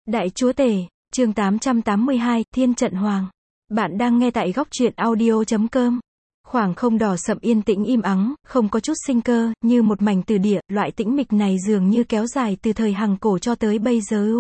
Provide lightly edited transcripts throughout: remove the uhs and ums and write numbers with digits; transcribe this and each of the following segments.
Đại Chúa Tể, chương 882, Thiên Trận Hoàng. Bạn đang nghe tại góc truyện audio.com. Khoảng không đỏ sậm yên tĩnh im ắng, không có chút sinh cơ, như một mảnh từ địa, loại tĩnh mịch này dường như kéo dài từ thời hằng cổ cho tới bây giờ.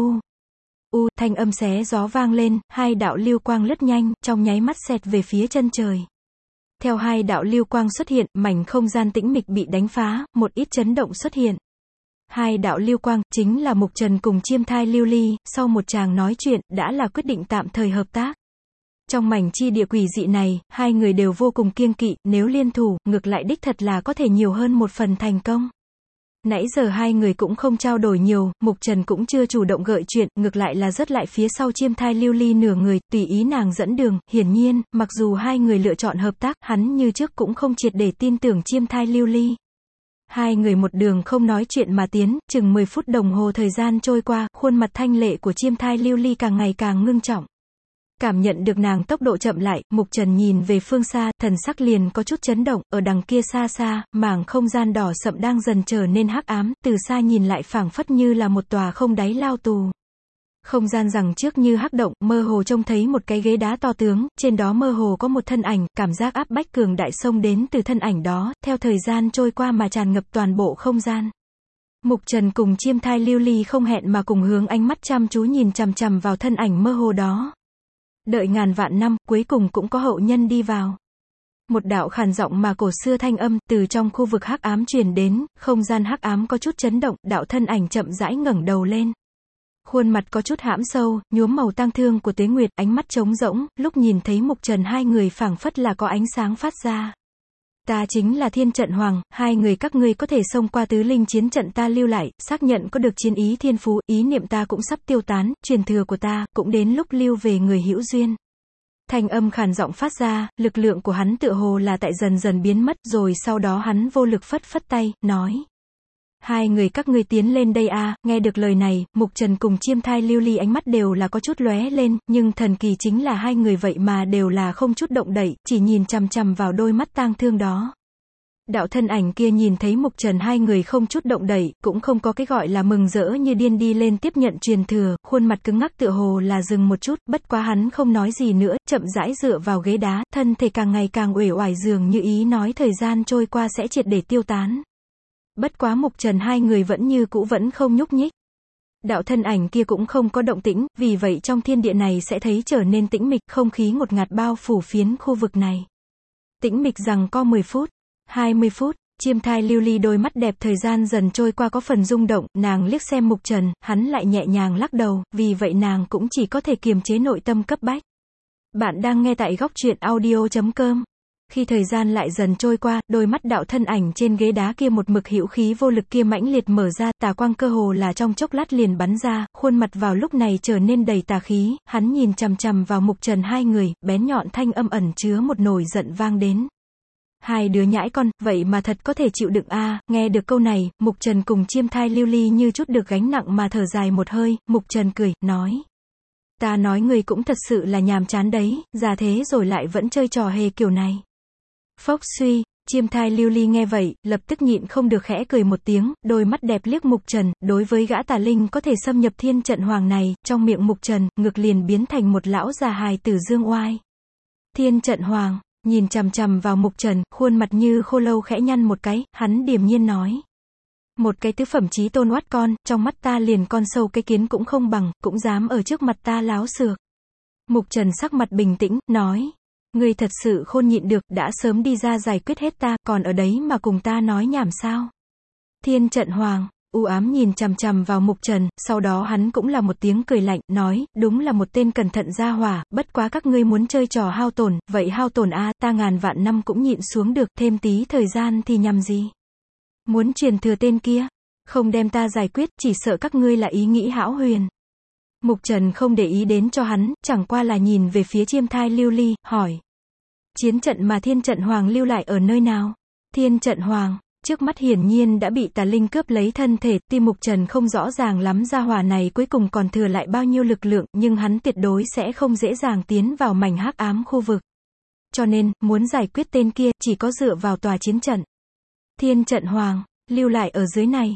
Thanh âm xé gió vang lên, hai đạo lưu quang lướt nhanh, trong nháy mắt xẹt về phía chân trời. Theo hai đạo lưu quang xuất hiện, mảnh không gian tĩnh mịch bị đánh phá, một ít chấn động xuất hiện. Hai đạo lưu quang, chính là Mục Trần cùng Chiêm Thai Lưu Ly, sau một tràng nói chuyện, đã là quyết định tạm thời hợp tác. Trong mảnh chi địa quỷ dị này, hai người đều vô cùng kiêng kỵ, nếu liên thủ, ngược lại đích thật là có thể nhiều hơn một phần thành công. Nãy giờ hai người cũng không trao đổi nhiều, Mục Trần cũng chưa chủ động gợi chuyện, ngược lại là rớt lại phía sau Chiêm Thai Lưu Ly nửa người, tùy ý nàng dẫn đường. Hiển nhiên, mặc dù hai người lựa chọn hợp tác, hắn như trước cũng không triệt để tin tưởng Chiêm Thai Lưu Ly. Hai người một đường không nói chuyện mà tiến, chừng 10 phút đồng hồ thời gian trôi qua, khuôn mặt thanh lệ của Chiêm Thai Lưu Ly càng ngày càng ngưng trọng. Cảm nhận được nàng tốc độ chậm lại, Mục Trần nhìn về phương xa, thần sắc liền có chút chấn động, ở đằng kia xa xa, mảng không gian đỏ sậm đang dần trở nên hắc ám, từ xa nhìn lại phảng phất như là một tòa không đáy lao tù. Không gian rằng trước như hắc động, mơ hồ trông thấy một cái ghế đá to tướng, trên đó mơ hồ có một thân ảnh, cảm giác áp bách cường đại xông đến từ thân ảnh đó, theo thời gian trôi qua mà tràn ngập toàn bộ không gian. Mục Trần cùng Chiêm Thai Lưu Ly không hẹn mà cùng hướng ánh mắt chăm chú nhìn chằm chằm vào thân ảnh mơ hồ đó. Đợi ngàn vạn năm, cuối cùng cũng có hậu nhân đi vào. Một đạo khàn giọng mà cổ xưa thanh âm, từ trong khu vực hắc ám truyền đến, không gian hắc ám có chút chấn động, đạo thân ảnh chậm rãi ngẩng đầu lên. Khuôn mặt có chút hãm sâu, nhuốm màu tang thương của tuế nguyệt, ánh mắt trống rỗng, lúc nhìn thấy Mục Trần hai người phảng phất là có ánh sáng phát ra. Ta chính là Thiên Trận Hoàng, hai người các ngươi có thể xông qua tứ linh chiến trận ta lưu lại, xác nhận có được chiến ý thiên phú, ý niệm ta cũng sắp tiêu tán, truyền thừa của ta, cũng đến lúc lưu về người hữu duyên. Thanh âm khàn giọng phát ra, lực lượng của hắn tựa hồ là tại dần dần biến mất, rồi sau đó hắn vô lực phất phất tay, nói. Hai người các ngươi tiến lên đây a. Nghe được lời này, Mục Trần cùng Chiêm Thai Lưu Ly ánh mắt đều là có chút lóe lên, nhưng thần kỳ chính là hai người vậy mà đều là không chút động đậy, chỉ nhìn chằm chằm vào đôi mắt tang thương đó. Đạo thân ảnh kia nhìn thấy Mục Trần hai người không chút động đậy, cũng không có cái gọi là mừng rỡ như điên đi lên tiếp nhận truyền thừa, khuôn mặt cứng ngắc tựa hồ là dừng một chút, bất quá hắn không nói gì nữa, chậm rãi dựa vào ghế đá, thân thể càng ngày càng uể oải dường như ý nói thời gian trôi qua sẽ triệt để tiêu tán. Bất quá Mục Trần hai người vẫn như cũ vẫn không nhúc nhích. Đạo thân ảnh kia cũng không có động tĩnh, vì vậy trong thiên địa này sẽ thấy trở nên tĩnh mịch, không khí ngột ngạt bao phủ phiến khu vực này. Tĩnh mịch rằng có 10 phút, 20 phút, Chiêm Thai Lưu Ly đôi mắt đẹp thời gian dần trôi qua có phần rung động, nàng liếc xem Mục Trần, hắn lại nhẹ nhàng lắc đầu, vì vậy nàng cũng chỉ có thể kiềm chế nội tâm cấp bách. Bạn đang nghe tại góc truyện audio.com. Khi thời gian lại dần trôi qua, đôi mắt đạo thân ảnh trên ghế đá kia một mực hữu khí vô lực kia mãnh liệt mở ra, tà quang cơ hồ là trong chốc lát liền bắn ra, khuôn mặt vào lúc này trở nên đầy tà khí, hắn nhìn chằm chằm vào Mục Trần hai người, bén nhọn thanh âm ẩn chứa một nỗi giận vang đến. Hai đứa nhãi con, vậy mà thật có thể chịu đựng a. Nghe được câu này, Mục Trần cùng Chiêm Thai Lưu Ly như chút được gánh nặng mà thở dài một hơi, Mục Trần cười, nói. Ta nói người cũng thật sự là nhàm chán đấy, già thế rồi lại vẫn chơi trò hề kiểu này. Phốc suy, Chiêm Thai Lưu Ly nghe vậy, lập tức nhịn không được khẽ cười một tiếng, đôi mắt đẹp liếc Mục Trần, đối với gã tà linh có thể xâm nhập Thiên Trận Hoàng này, trong miệng Mục Trần, ngực liền biến thành một lão già hài tử dương oai. Thiên Trận Hoàng, nhìn chằm chằm vào Mục Trần, khuôn mặt như khô lâu khẽ nhăn một cái, hắn điềm nhiên nói. Một cái tứ phẩm chí tôn oát con, trong mắt ta liền con sâu cái kiến cũng không bằng, cũng dám ở trước mặt ta láo xược. Mục Trần sắc mặt bình tĩnh, nói. Ngươi thật sự khôn nhịn được, đã sớm đi ra giải quyết hết ta, còn ở đấy mà cùng ta nói nhảm sao? Thiên Trận Hoàng, u ám nhìn chằm chằm vào Mục Trần, sau đó hắn cũng là một tiếng cười lạnh, nói, đúng là một tên cẩn thận gia hỏa, bất quá các ngươi muốn chơi trò hao tổn, vậy hao tổn a, ta ngàn vạn năm cũng nhịn xuống được, thêm tí thời gian thì nhằm gì? Muốn truyền thừa tên kia? Không đem ta giải quyết, chỉ sợ các ngươi là ý nghĩ hão huyền. Mục Trần không để ý đến cho hắn, chẳng qua là nhìn về phía Chiêm Thai Lưu Ly, hỏi. Chiến trận mà Thiên Trận Hoàng lưu lại ở nơi nào? Thiên Trận Hoàng, trước mắt hiển nhiên đã bị tà linh cướp lấy thân thể, tuy Mục Trần không rõ ràng lắm gia hỏa này cuối cùng còn thừa lại bao nhiêu lực lượng, nhưng hắn tuyệt đối sẽ không dễ dàng tiến vào mảnh hắc ám khu vực. Cho nên, muốn giải quyết tên kia, chỉ có dựa vào tòa chiến trận. Thiên Trận Hoàng, lưu lại ở dưới này.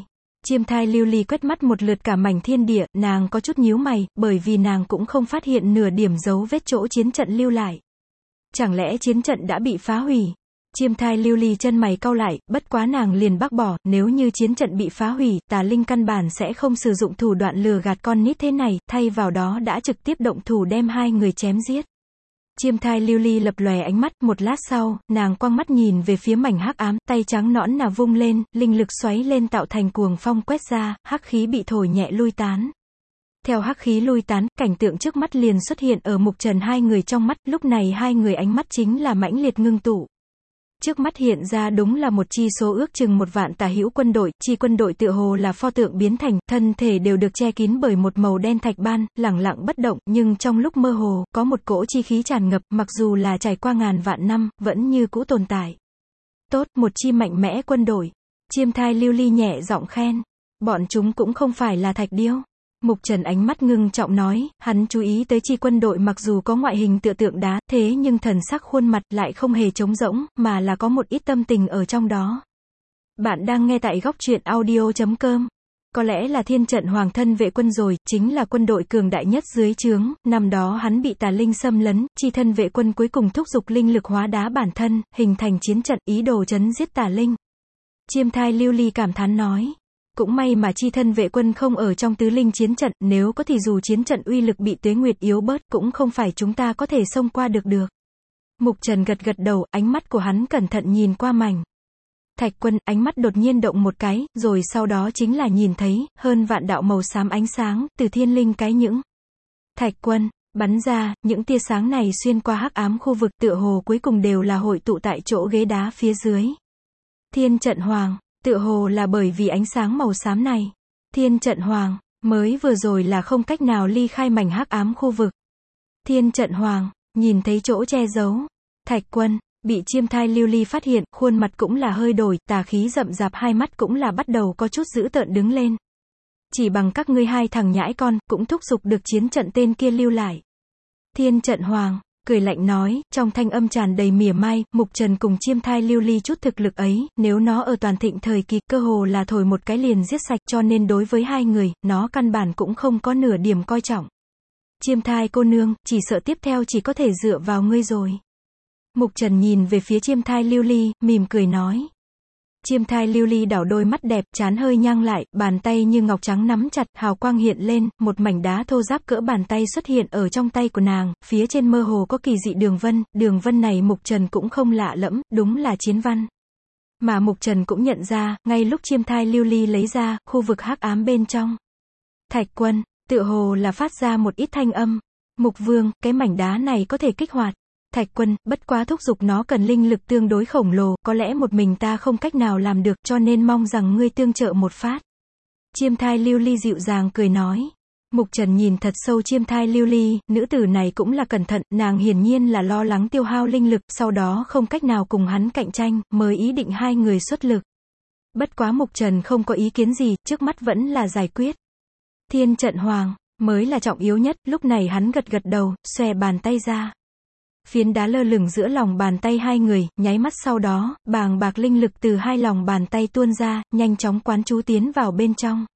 Chiêm thai lưu ly quét mắt một lượt cả mảnh thiên địa, nàng có chút nhíu mày, bởi vì nàng cũng không phát hiện nửa điểm dấu vết chỗ chiến trận lưu lại. Chẳng lẽ chiến trận đã bị phá hủy? Chiêm thai lưu ly chân mày cau lại, bất quá nàng liền bác bỏ, nếu như chiến trận bị phá hủy, tà linh căn bản sẽ không sử dụng thủ đoạn lừa gạt con nít thế này, thay vào đó đã trực tiếp động thủ đem hai người chém giết. Chiêm thai lưu ly lập lòe ánh mắt, một lát sau, nàng quăng mắt nhìn về phía mảnh hắc ám, tay trắng nõn nà vung lên, linh lực xoáy lên tạo thành cuồng phong quét ra, hắc khí bị thổi nhẹ lui tán. Theo hắc khí lui tán, cảnh tượng trước mắt liền xuất hiện ở Mục Trần hai người trong mắt, lúc này hai người ánh mắt chính là mãnh liệt ngưng tụ. Trước mắt hiện ra đúng là một chi số ước chừng 1 vạn tà hữu quân đội, chi quân đội tựa hồ là pho tượng biến thành, thân thể đều được che kín bởi một màu đen thạch ban, lẳng lặng bất động, nhưng trong lúc mơ hồ, có một cỗ chi khí tràn ngập, mặc dù là trải qua ngàn vạn năm, vẫn như cũ tồn tại. Tốt, một chi mạnh mẽ quân đội. Chiêm thai lưu ly nhẹ giọng khen. Bọn chúng cũng không phải là thạch điêu. Mục Trần ánh mắt ngưng trọng nói, hắn chú ý tới chi quân đội mặc dù có ngoại hình tựa tượng đá, thế nhưng thần sắc khuôn mặt lại không hề trống rỗng, mà là có một ít tâm tình ở trong đó. Bạn đang nghe tại góc truyện audio.com. Có lẽ là thiên trận hoàng thân vệ quân rồi, chính là quân đội cường đại nhất dưới trướng, năm đó hắn bị tà linh xâm lấn, chi thân vệ quân cuối cùng thúc giục linh lực hóa đá bản thân, hình thành chiến trận, ý đồ trấn giết tà linh. Chiêm thai lưu ly cảm thán nói. Cũng may mà chi thân vệ quân không ở trong tứ linh chiến trận, nếu có thì dù chiến trận uy lực bị Tuế Nguyệt yếu bớt, cũng không phải chúng ta có thể xông qua được. Mục Trần gật gật đầu, ánh mắt của hắn cẩn thận nhìn qua mảnh thạch quân, ánh mắt đột nhiên động một cái, rồi sau đó chính là nhìn thấy, hơn vạn đạo màu xám ánh sáng, từ thiên linh cái những thạch quân, bắn ra, những tia sáng này xuyên qua hắc ám khu vực tựa hồ cuối cùng đều là hội tụ tại chỗ ghế đá phía dưới. Thiên trận hoàng. Tựa hồ là bởi vì ánh sáng màu xám này. Thiên trận hoàng, mới vừa rồi là không cách nào ly khai mảnh hắc ám khu vực. Thiên trận hoàng, nhìn thấy chỗ che giấu. Thạch quân, bị chiêm thai lưu ly phát hiện, khuôn mặt cũng là hơi đổi, tà khí rậm rạp, hai mắt cũng là bắt đầu có chút dữ tợn đứng lên. Chỉ bằng các ngươi hai thằng nhãi con, cũng thúc giục được chiến trận tên kia lưu lại. Thiên trận hoàng. Cười lạnh nói, trong thanh âm tràn đầy mỉa mai, Mục Trần cùng chiêm thai lưu ly chút thực lực ấy, nếu nó ở toàn thịnh thời kỳ, cơ hồ là thổi một cái liền giết sạch, cho nên đối với hai người, nó căn bản cũng không có nửa điểm coi trọng. Chiêm thai cô nương, chỉ sợ tiếp theo chỉ có thể dựa vào ngươi rồi. Mục Trần nhìn về phía chiêm thai lưu ly, mỉm cười nói. Chiêm thai lưu ly đảo đôi mắt đẹp, trán hơi nhang lại, bàn tay như ngọc trắng nắm chặt, hào quang hiện lên, một mảnh đá thô ráp cỡ bàn tay xuất hiện ở trong tay của nàng, phía trên mơ hồ có kỳ dị đường vân này Mục Trần cũng không lạ lẫm, đúng là chiến văn. Mà Mục Trần cũng nhận ra, ngay lúc chiêm thai lưu ly lấy ra, khu vực hắc ám bên trong. Thạch quân, tựa hồ là phát ra một ít thanh âm. Mục Vương, cái mảnh đá này có thể kích hoạt. Thạch quân, bất quá thúc giục nó cần linh lực tương đối khổng lồ, có lẽ một mình ta không cách nào làm được, cho nên mong rằng ngươi tương trợ một phát. Chiêm thai lưu ly dịu dàng cười nói. Mục Trần nhìn thật sâu chiêm thai lưu ly, nữ tử này cũng là cẩn thận, nàng hiển nhiên là lo lắng tiêu hao linh lực, sau đó không cách nào cùng hắn cạnh tranh, mới ý định hai người xuất lực. Bất quá Mục Trần không có ý kiến gì, trước mắt vẫn là giải quyết. Thiên trận hoàng, mới là trọng yếu nhất, lúc này hắn gật gật đầu, xòe bàn tay ra. Phiến đá lơ lửng giữa lòng bàn tay hai người, nháy mắt sau đó, bàng bạc linh lực từ hai lòng bàn tay tuôn ra, nhanh chóng quán chú tiến vào bên trong.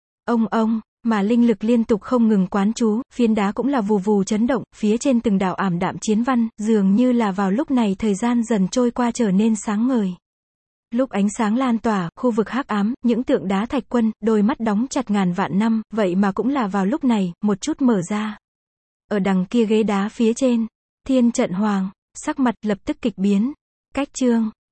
Ông, mà linh lực liên tục không ngừng quán chú, phiến đá cũng là vù vù chấn động, phía trên từng đạo ảm đạm chiến văn, dường như là vào lúc này thời gian dần trôi qua trở nên sáng ngời. Lúc ánh sáng lan tỏa, khu vực hắc ám, những tượng đá thạch quân, đôi mắt đóng chặt ngàn vạn năm, vậy mà cũng là vào lúc này, một chút mở ra. Ở đằng kia ghế đá phía trên, thiên trận hoàng, sắc mặt lập tức kịch biến. Cách chương